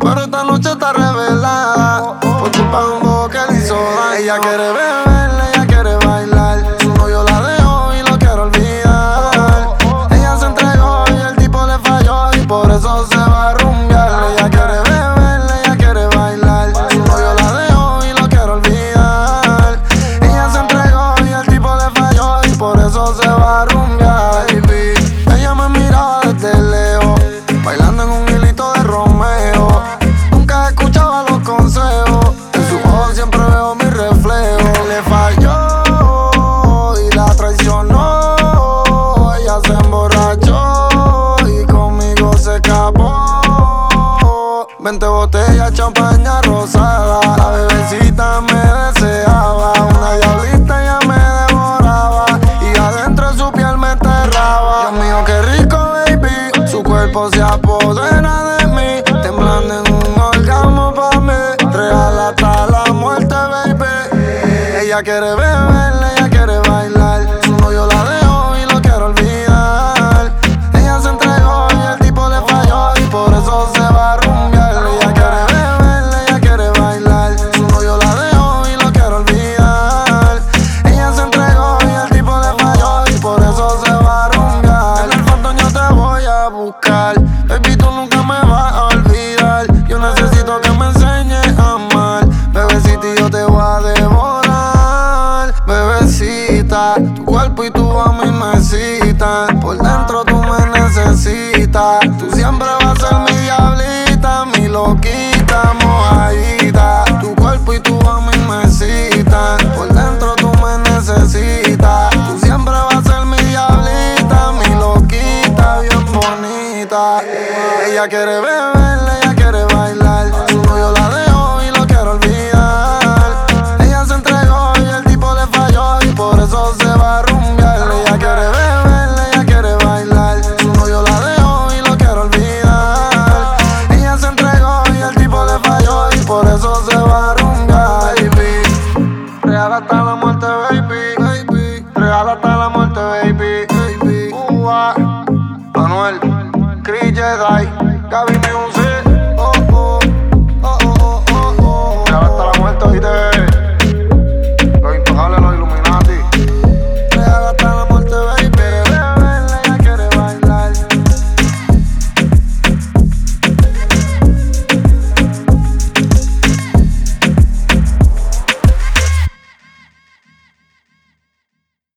pero esta noche está revelada por culpa de un bobo que le hizo daño. Ella quiere beber, ella quiere bailar, su novio la dejó y lo quiere olvidar. Ella se entregó y el tipo le falló y por eso se va a rumbear. Ella quiere beber, ella quiere bailar, su novio la dejó y lo quiere olvidar. Ella se entregó y el tipo le falló y por eso se va a rumbear, baby. Ella me miraba desde lejos, bailando en un hilito de Romeo. Nunca escuchaba los consejos, en su ojos siempre veo mi reflejo. Le falló y la traicionó, ella se emborrachó y conmigo se escapó. 20 botellas, champaña rosada, la bebecita me deseaba. Una diablita ella me devoraba y adentro de su piel me enterraba. Dios mío, qué rico, baby, su cuerpo se apodera de mí, temblando en un orgasmo pa' mí, real hasta la muerte, baby. Ella quiere beber,